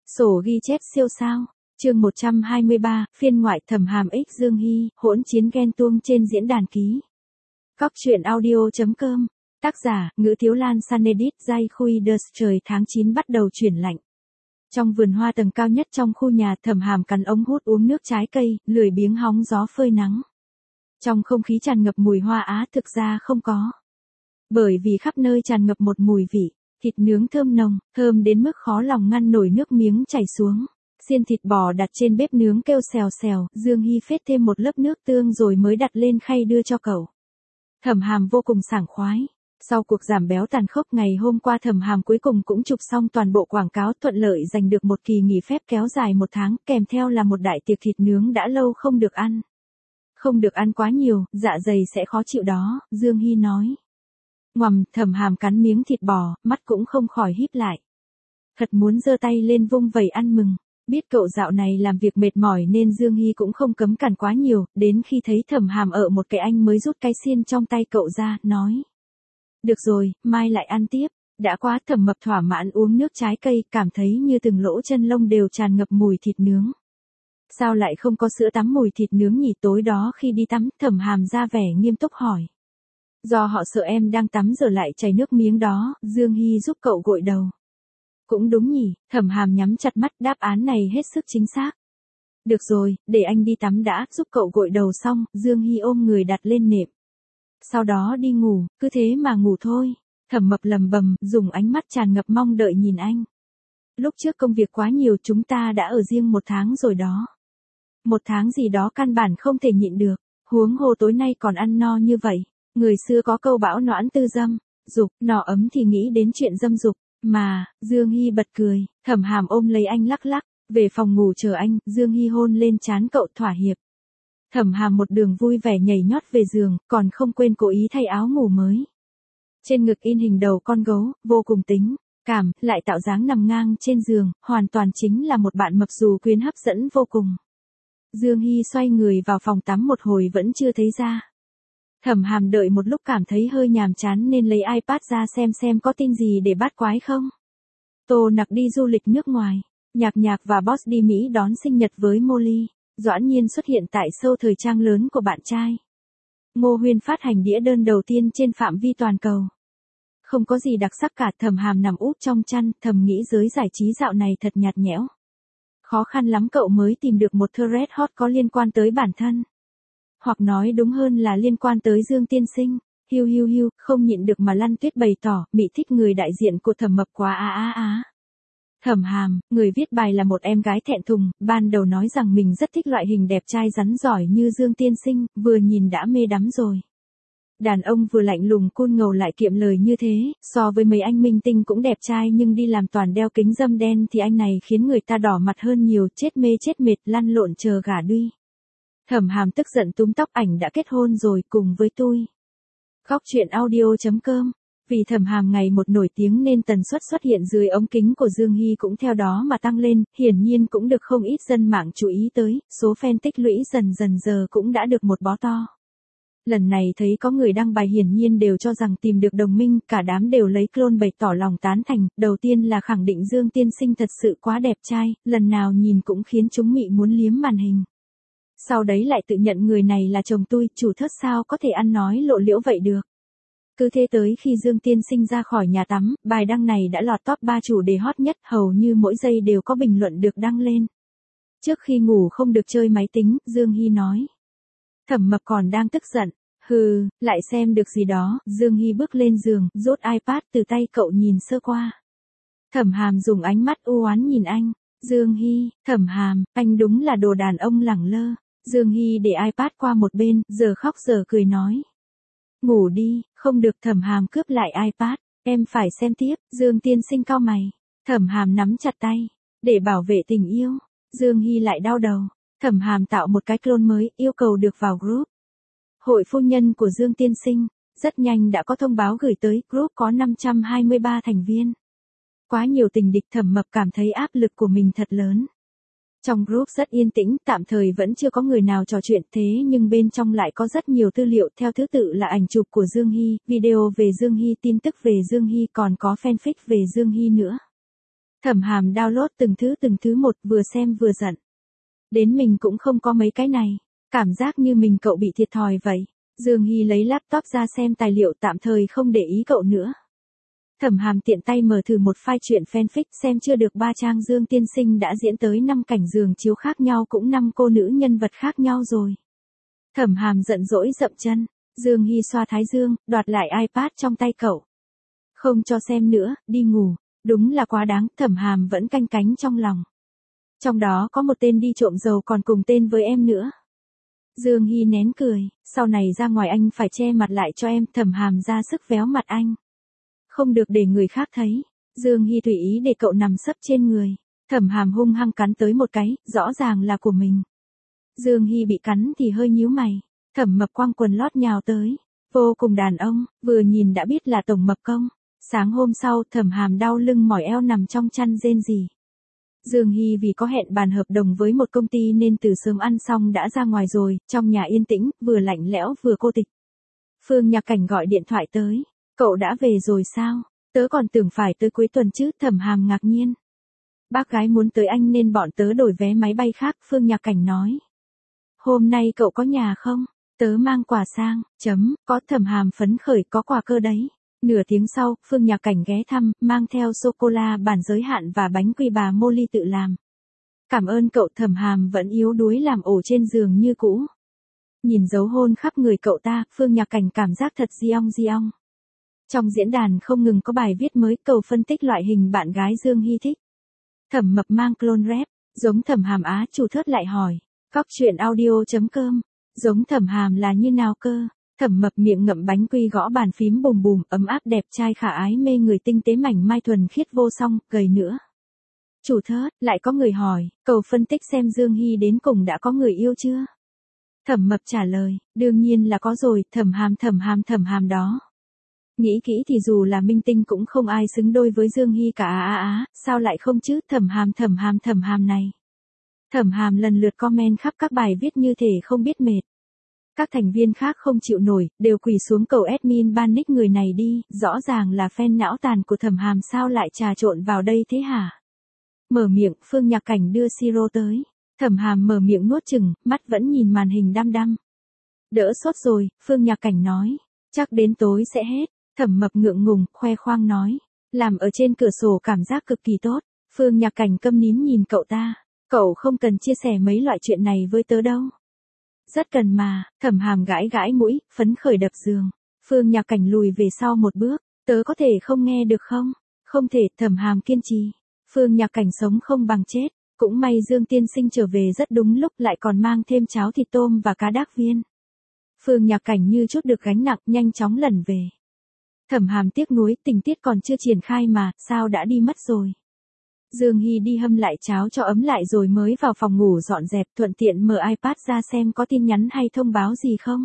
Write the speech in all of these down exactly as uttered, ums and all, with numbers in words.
Sổ ghi chép siêu sao. Chương một trăm hai mươi ba, phiên ngoại Thẩm Hàm X Dương Hy, hỗn chiến ghen tuông trên diễn đàn ký. Cóc truyện audio chấm com. Tác giả, Ngữ Thiếu Lan Sanedit Giai Khui Đờ. Trời tháng chín bắt đầu chuyển lạnh. Trong vườn hoa tầng cao nhất trong khu nhà, Thẩm Hàm cắn ống hút uống nước trái cây, lười biếng hóng gió phơi nắng. Trong không khí tràn ngập mùi hoa á, thực ra không có. Bởi vì khắp nơi tràn ngập một mùi vị, thịt nướng thơm nồng, thơm đến mức khó lòng ngăn nổi nước miếng chảy xuống. Xiên thịt bò đặt trên bếp nướng kêu xèo xèo, Dương Hy phết thêm một lớp nước tương rồi mới đặt lên khay đưa cho cậu. Thẩm Hàm vô cùng sảng khoái. Sau cuộc giảm béo tàn khốc ngày hôm qua, Thẩm Hàm cuối cùng cũng chụp xong toàn bộ quảng cáo, thuận lợi giành được một kỳ nghỉ phép kéo dài một tháng, kèm theo là một đại tiệc thịt nướng đã lâu không được ăn. Không được ăn quá nhiều, dạ dày sẽ khó chịu đó, Dương Hy nói. Ngoằm, Thẩm Hàm cắn miếng thịt bò, mắt cũng không khỏi híp lại. Thật muốn giơ tay lên vung vẩy ăn mừng. Biết cậu dạo này làm việc mệt mỏi nên Dương Hy cũng không cấm cản quá nhiều, đến khi thấy Thẩm Hàm ở một cái anh mới rút cái xiên trong tay cậu ra, nói. Được rồi, mai lại ăn tiếp. Đã quá. Thẩm Mập thỏa mãn uống nước trái cây, cảm thấy như từng lỗ chân lông đều tràn ngập mùi thịt nướng. Sao lại không có sữa tắm mùi thịt nướng nhỉ? Tối đó khi đi tắm, Thẩm Hàm ra vẻ nghiêm túc hỏi. Do họ sợ em đang tắm giờ lại chảy nước miếng đó, Dương Hy giúp cậu gội đầu. Cũng đúng nhỉ, Thẩm Hàm nhắm chặt mắt, đáp án này hết sức chính xác. Được rồi, để anh đi tắm đã, giúp cậu gội đầu xong, Dương Hy ôm người đặt lên nệm. Sau đó đi ngủ, cứ thế mà ngủ thôi. Thẩm Mập lầm bầm, dùng ánh mắt tràn ngập mong đợi nhìn anh. Lúc trước công việc quá nhiều, chúng ta đã ở riêng một tháng rồi đó. Một tháng gì đó căn bản không thể nhịn được, huống hồ tối nay còn ăn no như vậy. Người xưa có câu bão noãn tư dâm, dục, nọ ấm thì nghĩ đến chuyện dâm dục. Mà, Dương Hy bật cười, Thẩm Hàm ôm lấy anh lắc lắc, về phòng ngủ chờ anh, Dương Hy hôn lên trán cậu thỏa hiệp. Thẩm Hàm một đường vui vẻ nhảy nhót về giường, còn không quên cố ý thay áo ngủ mới. Trên ngực in hình đầu con gấu, vô cùng tính cảm, lại tạo dáng nằm ngang trên giường, hoàn toàn chính là một bạn mập dù quyến hấp dẫn vô cùng. Dương Hy xoay người vào phòng tắm một hồi vẫn chưa thấy ra. Thẩm Hàm đợi một lúc cảm thấy hơi nhàm chán nên lấy iPad ra xem xem có tin gì để bắt quái không. Tô Nặc đi du lịch nước ngoài, Nhạc Nhạc và Boss đi Mỹ đón sinh nhật với Molly, Doãn Nhiên xuất hiện tại show thời trang lớn của bạn trai. Ngô Huyên phát hành đĩa đơn đầu tiên trên phạm vi toàn cầu. Không có gì đặc sắc cả. Thẩm Hàm nằm úp trong chăn, thầm nghĩ giới giải trí dạo này thật nhạt nhẽo. Khó khăn lắm cậu mới tìm được một thread hot có liên quan tới bản thân. Hoặc nói đúng hơn là liên quan tới Dương tiên sinh. Hiu hiu hiu, không nhịn được mà Lăn Tuyết bày tỏ, mị thích người đại diện của Thẩm Mập quá á á á. Thẩm Hàm, người viết bài là một em gái thẹn thùng, ban đầu nói rằng mình rất thích loại hình đẹp trai rắn giỏi như Dương tiên sinh, vừa nhìn đã mê đắm rồi. Đàn ông vừa lạnh lùng cool ngầu lại kiệm lời như thế, so với mấy anh minh tinh cũng đẹp trai nhưng đi làm toàn đeo kính râm đen thì anh này khiến người ta đỏ mặt hơn nhiều, chết mê chết mệt, lăn lộn chờ gả đuôi. Thẩm Hàm tức giận túm tóc, ảnh đã kết hôn rồi, cùng với tôi. Cóc truyện audio chấm com. Vì Thẩm Hàm ngày một nổi tiếng nên tần suất xuất hiện dưới ống kính của Dương Hy cũng theo đó mà tăng lên, hiển nhiên cũng được không ít dân mạng chú ý tới, số fan tích lũy dần dần giờ cũng đã được một bó to. Lần này thấy có người đăng bài hiển nhiên đều cho rằng tìm được đồng minh, cả đám đều lấy clone bày tỏ lòng tán thành, đầu tiên là khẳng định Dương tiên sinh thật sự quá đẹp trai, lần nào nhìn cũng khiến chúng mị muốn liếm màn hình. Sau đấy lại tự nhận người này là chồng tôi, chủ thớt sao có thể ăn nói lộ liễu vậy được. Cứ thế tới khi Dương tiên sinh ra khỏi nhà tắm, bài đăng này đã lọt top ba chủ đề hot nhất, hầu như mỗi giây đều có bình luận được đăng lên. Trước khi ngủ không được chơi máy tính, Dương Hy nói. Thẩm Mập còn đang tức giận. Hừ, lại xem được gì đó. Dương Hy bước lên giường, rút iPad từ tay cậu nhìn sơ qua. Thẩm Hàm dùng ánh mắt u oán nhìn anh. Dương Hy, Thẩm Hàm, anh đúng là đồ đàn ông lẳng lơ. Dương Hy để iPad qua một bên, giờ khóc giờ cười nói. Ngủ đi, không được. Thẩm Hàm cướp lại iPad. Em phải xem tiếp. Dương tiên sinh cau mày. Thẩm Hàm nắm chặt tay. Để bảo vệ tình yêu. Dương Hy lại đau đầu. Thẩm Hàm tạo một cái clone mới, yêu cầu được vào group. Hội phu nhân của Dương tiên sinh. Rất nhanh đã có thông báo gửi tới, group có năm trăm hai mươi ba thành viên. Quá nhiều tình địch. Thẩm Mập cảm thấy áp lực của mình thật lớn. Trong group rất yên tĩnh, tạm thời vẫn chưa có người nào trò chuyện, thế nhưng bên trong lại có rất nhiều tư liệu, theo thứ tự là ảnh chụp của Dương Hy, video về Dương Hy, tin tức về Dương Hy, còn có fanfic về Dương Hy nữa. Thẩm Hàm download từng thứ từng thứ một, vừa xem vừa giận. Đến mình cũng không có mấy cái này, cảm giác như mình cậu bị thiệt thòi vậy. Dương Hy lấy laptop ra xem tài liệu, tạm thời không để ý cậu nữa. Thẩm Hàm tiện tay mở thử một file truyện fanfic, xem chưa được ba trang. Dương tiên sinh đã diễn tới năm cảnh giường chiếu khác nhau, cũng năm cô nữ nhân vật khác nhau rồi. Thẩm Hàm giận dỗi dậm chân. Dương Hy xoa thái dương, đoạt lại iPad trong tay cậu. Không cho xem nữa, đi ngủ. Đúng là quá đáng. Thẩm Hàm vẫn canh cánh trong lòng. Trong đó có một tên đi trộm dầu còn cùng tên với em nữa. Dương Hy nén cười, sau này ra ngoài anh phải che mặt lại cho em. Thẩm Hàm ra sức véo mặt anh. Không được để người khác thấy. Dương Hy tùy ý để cậu nằm sấp trên người. Thẩm Hàm hung hăng cắn tới một cái, rõ ràng là của mình. Dương Hy bị cắn thì hơi nhíu mày. Thẩm Mập quăng quần lót nhào tới. Vô cùng đàn ông, vừa nhìn đã biết là tổng mập công. Sáng hôm sau, Thẩm Hàm đau lưng mỏi eo nằm trong chăn rên rỉ. Dương Hy vì có hẹn bàn hợp đồng với một công ty nên từ sớm ăn xong đã ra ngoài rồi, trong nhà yên tĩnh, vừa lạnh lẽo vừa cô tịch. Phương Nhạc Cảnh gọi điện thoại tới. Cậu đã về rồi sao? Tớ còn tưởng phải tới cuối tuần chứ. Thẩm Hàm ngạc nhiên. Bác gái muốn tới anh nên bọn tớ đổi vé máy bay khác. Phương Nhạc Cảnh nói. Hôm nay cậu có nhà không? Tớ mang quà sang. Chấm, có. Thẩm Hàm phấn khởi, có quà cơ đấy. Nửa tiếng sau, Phương Nhạc Cảnh ghé thăm, mang theo sô-cô-la bản giới hạn và bánh quy bà Molly tự làm. Cảm ơn cậu. Thẩm Hàm vẫn yếu đuối làm ổ trên giường như cũ. Nhìn dấu hôn khắp người cậu ta, Phương Nhạc Cảnh cảm giác thật diong diong. Trong diễn đàn không ngừng có bài viết mới, cầu phân tích loại hình bạn gái Dương Hy thích. Thẩm Mập mang clone rep, giống Thẩm Hàm á. Chủ thớt lại hỏi. Cóc truyện audio chấm com. Giống Thẩm Hàm là như nào cơ? Thẩm Mập miệng ngậm bánh quy gõ bàn phím bùm bùm, ấm áp đẹp trai khả ái mê người, tinh tế mảnh mai thuần khiết vô song, gầy nữa. Chủ thớt, lại có người hỏi, cầu phân tích xem Dương Hy đến cùng đã có người yêu chưa? Thẩm Mập trả lời, đương nhiên là có rồi. Thẩm Hàm Thẩm Hàm Thẩm Hàm đó. Nghĩ kỹ thì dù là minh tinh cũng không ai xứng đôi với Dương Hy cả. Á á á, sao lại không chứ? Thẩm Hàm Thẩm Hàm Thẩm Hàm này. Thẩm Hàm lần lượt comment khắp các bài viết như thể không biết mệt. Các thành viên khác không chịu nổi, đều quỳ xuống cầu admin ban nick người này đi, rõ ràng là fan não tàn của Thẩm Hàm, sao lại trà trộn vào đây thế hả? Mở miệng, Phương Nhạc Cảnh đưa siro tới. Thẩm Hàm mở miệng nuốt chừng, mắt vẫn nhìn màn hình đăm đăm. Đỡ sốt rồi, Phương Nhạc Cảnh nói. Chắc đến tối sẽ hết. Thẩm Mập ngượng ngùng, khoe khoang nói. Làm ở trên cửa sổ cảm giác cực kỳ tốt. Phương Nhạc Cảnh câm nín nhìn cậu ta. Cậu không cần chia sẻ mấy loại chuyện này với tớ đâu. Rất cần mà. Thẩm Hàm gãi gãi mũi, phấn khởi đập giường. Phương Nhạc Cảnh lùi về sau một bước. Tớ có thể không nghe được không? Không thể. Thẩm Hàm kiên trì. Phương Nhạc Cảnh sống không bằng chết. Cũng may Dương tiên sinh trở về rất đúng lúc, lại còn mang thêm cháo thịt tôm và cá đác viên. Phương Nhạc Cảnh như chút được gánh nặng, nhanh chóng lẩn về. Thẩm Hàm tiếc nuối, tình tiết còn chưa triển khai mà, sao đã đi mất rồi. Dương Hy đi hâm lại cháo cho ấm lại rồi mới vào phòng ngủ dọn dẹp, thuận tiện mở iPad ra xem có tin nhắn hay thông báo gì không.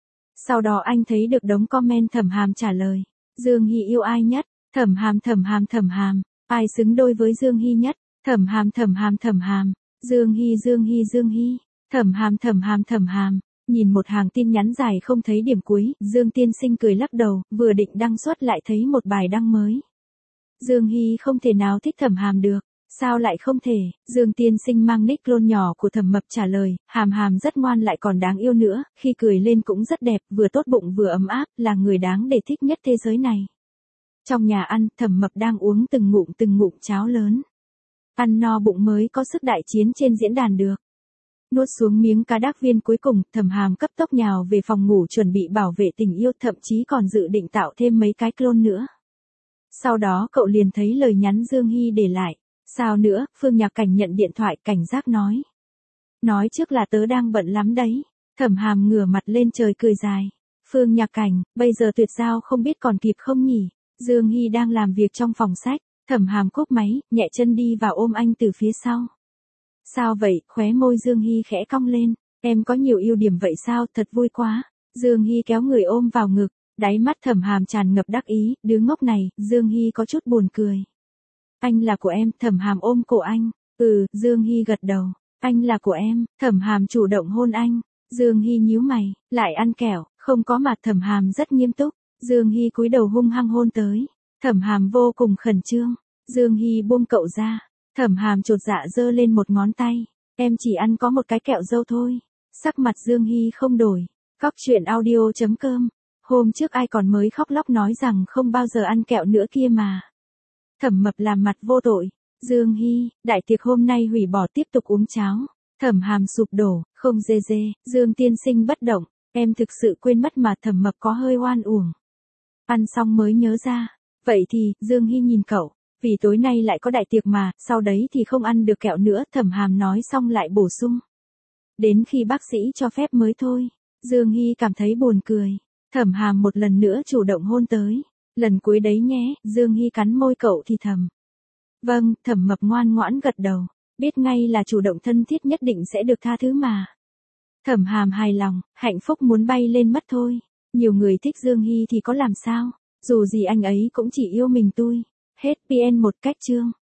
Sau đó anh thấy được đống comment. Thẩm Hàm trả lời. Dương Hy yêu ai nhất? Thẩm Hàm Thẩm Hàm Thẩm Hàm. Ai xứng đôi với Dương Hy nhất? Thẩm Hàm Thẩm Hàm Thẩm Hàm. Dương Hy Dương Hy Dương Hy. Thẩm Hàm Thẩm Hàm Thẩm Hàm. Nhìn một hàng tin nhắn dài không thấy điểm cuối, Dương tiên sinh cười lắc đầu, vừa định đăng xuất lại thấy một bài đăng mới. Dương Hy không thể nào thích Thẩm Hàm được. Sao lại không thể? Dương tiên sinh mang nick clone nhỏ của Thẩm Mập trả lời, Hàm Hàm rất ngoan lại còn đáng yêu nữa, khi cười lên cũng rất đẹp, vừa tốt bụng vừa ấm áp, là người đáng để thích nhất thế giới này. Trong nhà ăn, Thẩm Mập đang uống từng ngụm từng ngụm cháo lớn. Ăn no bụng mới có sức đại chiến trên diễn đàn được. Nuốt xuống miếng cá đác viên cuối cùng, Thẩm Hàm cấp tốc nhào về phòng ngủ chuẩn bị bảo vệ tình yêu, thậm chí còn dự định tạo thêm mấy cái clone nữa. Sau đó cậu liền thấy lời nhắn Dương Hy để lại. Sao nữa? Phương Nhạc Cảnh nhận điện thoại, cảnh giác nói. Nói trước là tớ đang bận lắm đấy. Thẩm Hàm ngửa mặt lên trời cười dài. Phương Nhạc Cảnh, bây giờ tuyệt giao không biết còn kịp không nhỉ? Dương Hy đang làm việc trong phòng sách. Thẩm Hàm cúp máy, nhẹ chân đi vào ôm anh từ phía sau. Sao vậy? Khóe môi Dương Hy khẽ cong lên. Em có nhiều ưu điểm vậy sao? Thật vui quá. Dương Hy kéo người ôm vào ngực. Đáy mắt Thẩm Hàm tràn ngập đắc ý. Đứa ngốc này. Dương Hy có chút buồn cười. Anh là của em. Thẩm Hàm ôm cổ anh. Ừ. Dương Hy gật đầu. Anh là của em. Thẩm Hàm chủ động hôn anh. Dương Hy nhíu mày. Lại ăn kẹo. Không có mà. Thẩm Hàm rất nghiêm túc. Dương Hy cúi đầu hung hăng hôn tới. Thẩm Hàm vô cùng khẩn trương. Dương Hy buông cậu ra. Thẩm Hàm chột dạ giơ lên một ngón tay. Em chỉ ăn có một cái kẹo dâu thôi. Sắc mặt Dương Hy không đổi. Cóc truyện audio chấm com. Hôm trước ai còn mới khóc lóc nói rằng không bao giờ ăn kẹo nữa kia mà. Thẩm Mập làm mặt vô tội. Dương Hy, đại tiệc hôm nay hủy bỏ tiếp tục uống cháo. Thẩm Hàm sụp đổ, không dê dê, Dương tiên sinh bất động. Em thực sự quên mất mà. Thẩm Mập có hơi oan uổng. Ăn xong mới nhớ ra. Vậy thì, Dương Hy nhìn cậu. Vì tối nay lại có đại tiệc mà, sau đấy thì không ăn được kẹo nữa. Thẩm Hàm nói xong lại bổ sung. Đến khi bác sĩ cho phép mới thôi. Dương Hy cảm thấy buồn cười. Thẩm Hàm một lần nữa chủ động hôn tới. Lần cuối đấy nhé. Dương Hy cắn môi cậu thì thầm. Vâng. Thẩm Mập ngoan ngoãn gật đầu. Biết ngay là chủ động thân thiết nhất định sẽ được tha thứ mà. Thẩm Hàm hài lòng, hạnh phúc muốn bay lên mất thôi. Nhiều người thích Dương Hy thì có làm sao. Dù gì anh ấy cũng chỉ yêu mình tôi. Hết pê en một cách chương.